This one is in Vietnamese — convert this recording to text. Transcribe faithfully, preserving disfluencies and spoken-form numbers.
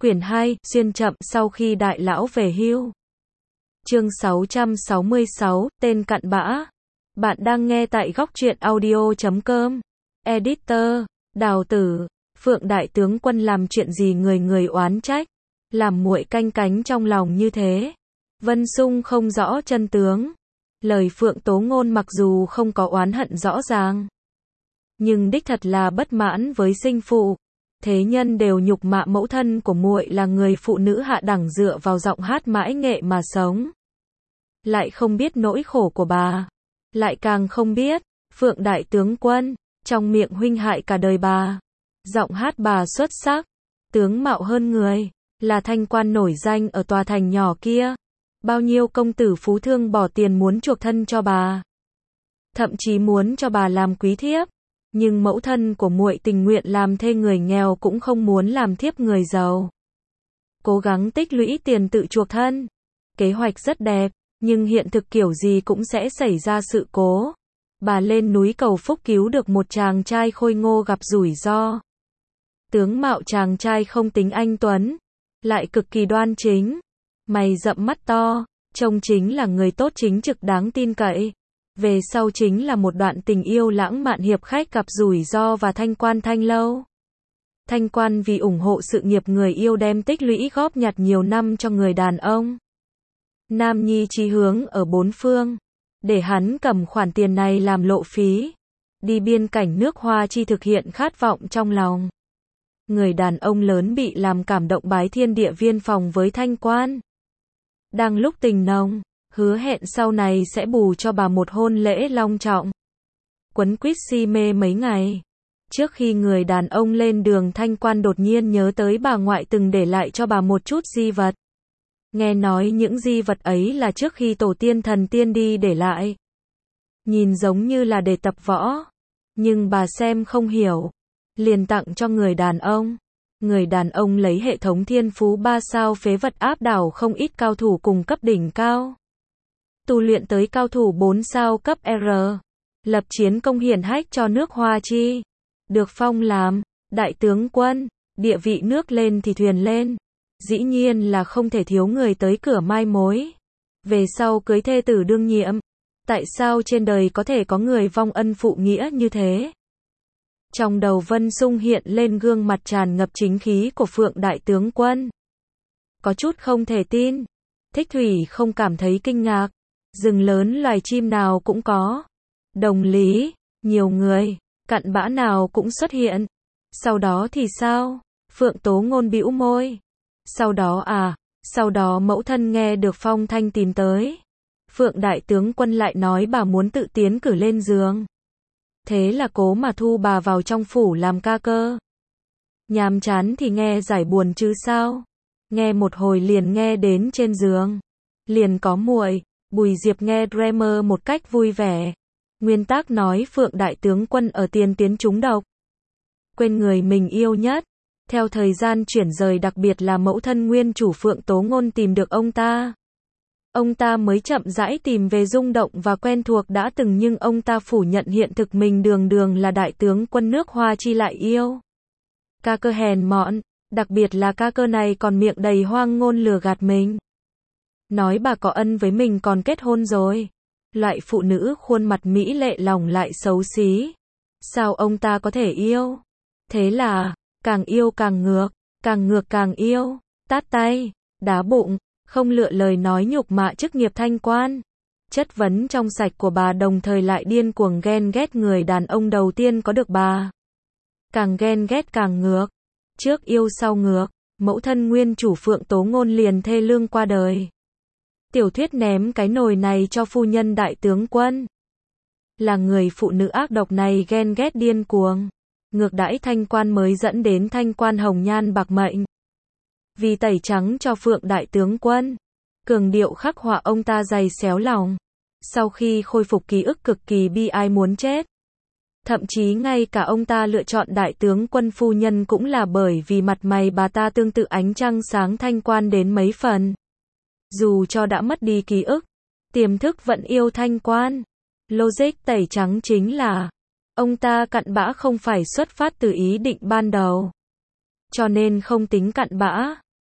Quyển hai, Xuyên chậm sau khi đại lão về hưu. Chương sáu trăm sáu mươi sáu, tên cặn bã. Bạn đang nghe tại góc truyện audio chấm com. Editor, Đào Tử. Phượng đại tướng quân làm chuyện gì người người oán trách, làm muội canh cánh trong lòng như thế. Vân Sung không rõ chân tướng. Lời Phượng Tố Ngôn mặc dù không có oán hận rõ ràng, nhưng đích thật là bất mãn với sinh phụ. Thế nhân đều nhục mạ mẫu thân của muội là người phụ nữ hạ đẳng dựa vào giọng hát mãi nghệ mà sống. Lại không biết nỗi khổ của bà. Lại càng không biết, Phượng đại tướng quân, trong miệng huynh hại cả đời bà. Giọng hát bà xuất sắc, tướng mạo hơn người, là thanh quan nổi danh ở tòa thành nhỏ kia. Bao nhiêu công tử phú thương bỏ tiền muốn chuộc thân cho bà. Thậm chí muốn cho bà làm quý thiếp. Nhưng mẫu thân của muội tình nguyện làm thê người nghèo cũng không muốn làm thiếp người giàu. Cố gắng tích lũy tiền tự chuộc thân. Kế hoạch rất đẹp, nhưng hiện thực kiểu gì cũng sẽ xảy ra sự cố. Bà lên núi cầu phúc cứu được một chàng trai khôi ngô gặp rủi ro. Tướng mạo chàng trai không tính anh tuấn, lại cực kỳ đoan chính. Mày rậm mắt to, trông chính là người tốt chính trực đáng tin cậy. Về sau chính là một đoạn tình yêu lãng mạn hiệp khách gặp rủi ro và thanh quan thanh lâu. Thanh quan vì ủng hộ sự nghiệp người yêu đem tích lũy góp nhặt nhiều năm cho người đàn ông. Nam nhi chí hướng ở bốn phương, để hắn cầm khoản tiền này làm lộ phí, đi biên cảnh nước Hoa chi thực hiện khát vọng trong lòng. Người đàn ông lớn bị làm cảm động bái thiên địa viên phòng với thanh quan. Đang lúc tình nồng, hứa hẹn sau này sẽ bù cho bà một hôn lễ long trọng. Quấn quýt si mê mấy ngày. Trước khi người đàn ông lên đường, thanh quan đột nhiên nhớ tới bà ngoại từng để lại cho bà một chút di vật. Nghe nói những di vật ấy là trước khi tổ tiên thần tiên đi để lại. Nhìn giống như là để tập võ, nhưng bà xem không hiểu, liền tặng cho người đàn ông. Người đàn ông lấy hệ thống thiên phú ba sao phế vật áp đảo không ít cao thủ cùng cấp đỉnh cao. Tu luyện tới cao thủ bốn sao cấp R. Lập chiến công hiển hách cho nước Hoa chi. Được phong làm đại tướng quân, địa vị nước lên thì thuyền lên. Dĩ nhiên là không thể thiếu người tới cửa mai mối. Về sau cưới thê tử đương nhiệm. Tại sao trên đời có thể có người vong ân phụ nghĩa như thế? Trong đầu Vân Sung hiện lên gương mặt tràn ngập chính khí của Phượng đại tướng quân. Có chút không thể tin. Thích Thủy không cảm thấy kinh ngạc. Rừng lớn loài chim nào cũng có. Đồng lý, nhiều người, cặn bã nào cũng xuất hiện. Sau đó thì sao? Phượng Tố Ngôn bĩu môi. Sau đó à, sau đó mẫu thân nghe được phong thanh tìm tới. Phượng đại tướng quân lại nói bà muốn tự tiến cử lên giường. Thế là cố mà thu bà vào trong phủ làm ca cơ. Nhàm chán thì nghe giải buồn chứ sao? Nghe một hồi liền nghe đến trên giường. Liền có muội. Bùi Diệp nghe Dreamer một cách vui vẻ. Nguyên tác nói Phượng đại tướng quân ở tiền tiến trúng độc. Quên người mình yêu nhất. Theo thời gian chuyển rời, đặc biệt là mẫu thân nguyên chủ Phượng Tố Ngôn tìm được ông ta. Ông ta mới chậm rãi tìm về rung động và quen thuộc đã từng, nhưng ông ta phủ nhận hiện thực mình đường đường là đại tướng quân nước Hoa chi lại yêu. Ca cơ hèn mọn, đặc biệt là ca cơ này còn miệng đầy hoang ngôn lừa gạt mình. Nói bà có ân với mình còn kết hôn rồi. Loại phụ nữ khuôn mặt mỹ lệ lòng lại xấu xí. Sao ông ta có thể yêu? Thế là, càng yêu càng ngược, càng ngược càng yêu, tát tay, đá bụng, không lựa lời nói nhục mạ chức nghiệp thanh quan. Chất vấn trong sạch của bà đồng thời lại điên cuồng ghen ghét người đàn ông đầu tiên có được bà. Càng ghen ghét càng ngược. Trước yêu sau ngược, mẫu thân nguyên chủ Phượng Tố Ngôn liền thê lương qua đời. Tiểu thuyết ném cái nồi này cho phu nhân đại tướng quân. Là người phụ nữ ác độc này ghen ghét điên cuồng, ngược đãi thanh quan mới dẫn đến thanh quan hồng nhan bạc mệnh. Vì tẩy trắng cho Phượng đại tướng quân, cường điệu khắc họa ông ta dày xéo lòng. Sau khi khôi phục ký ức cực kỳ bi ai muốn chết. Thậm chí ngay cả ông ta lựa chọn đại tướng quân phu nhân cũng là bởi vì mặt mày bà ta tương tự ánh trăng sáng thanh quan đến mấy phần. Dù cho đã mất đi ký ức, tiềm thức vẫn yêu thanh quan. Logic tẩy trắng chính là ông ta cặn bã không phải xuất phát từ ý định ban đầu. Cho nên không tính cặn bã,